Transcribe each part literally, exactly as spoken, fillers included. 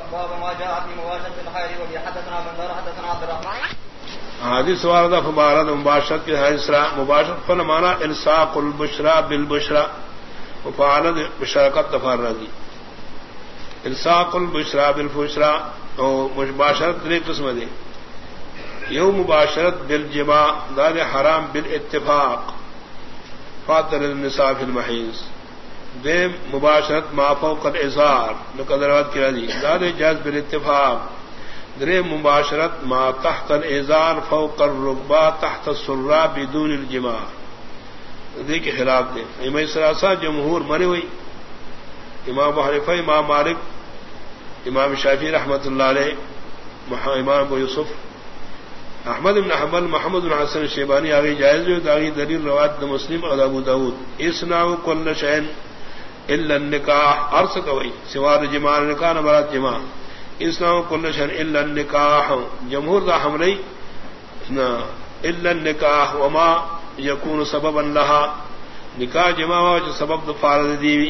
باب ما جاء في مباشرة الخير وبه حدثنا بندر حدثنا عبد الرحمن حدیث وارد فبارد مباشرت کے حیثرا مباشرت فن مانا الصاق البشرا بالبشرا وفعلت بشرکت تفردی الصاق البشرا بالبشرا اور مباشرت تری قسم دی یو مباشرت بالجماع دار حرام بالاتفاق فاطر النساء فی المحیض دے مباشرت ما فوق الازار لقدرات کی رضی دار جاز بالاتفاق درے مباشرت ما تحت الازار فوق الركبہ تحت السرہ بدون الجماع دے کے خلاف دے امام سراسا جمہور مرے ہوئی امام حنیفہ امام مالک امام شافعی رحمۃ اللہ علیہ امام ابو یوسف احمد بن حنبل محمد بن حسن شیبانی آگے جائز جو داغی دلیل روایت مسلم اور ابو داود اسناء کل شیء الا النکاح عرض کوئی سوار جماع نکاح مراد جماع اسناء کل شیء الا النکاح جمہور دا حملی الا النکاح وما یکون سببا لها نکاح جماع جو سبب فارض دیوی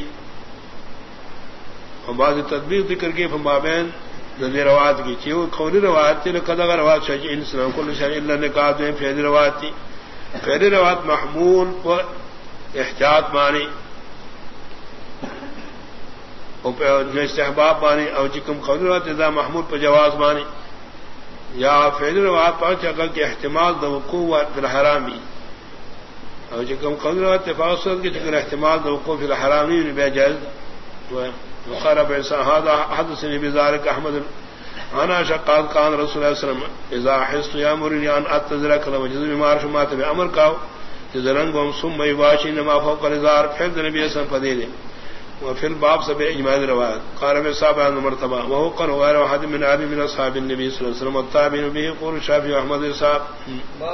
اور بعض تطبیق ذکر کے فمابین ذی روایت کی چیو قولی روایت تھی لقد اگر روایت شجع انسان کل شیء الا نکاح میں فعلی روایت تھی فعلی روایت محمول پر احتیاط مانی اور استحباب مانی اور چکم قولی روایت اذا محمول پر جواز مانی یا فعلی روایت پر چکل کے احتمال دو وقوع فی الحرامی اور چکم قولی روایت اتفاق صورت کے چکل احتمال دو وقوع فی الحرامی بے جائز وقال بإنسان هذا حدثني بذلك أحمد أنا شقال قال رسول الله صلى الله عليه وسلم إذا حست يأمرني أن أتذرك لوجد بما رشمات بأمر كاو تذرنهم ثم يباشين ما فوق الإزار فحفظ النبي صلى الله عليه وسلم وفي الباب سبع إجماع الروايات قال بسابع المرتبة وهو قال غير واحد من أهل من أصحاب النبي صلى الله عليه وسلم والتابعين به يقول الشافعي وأحمد إسحاق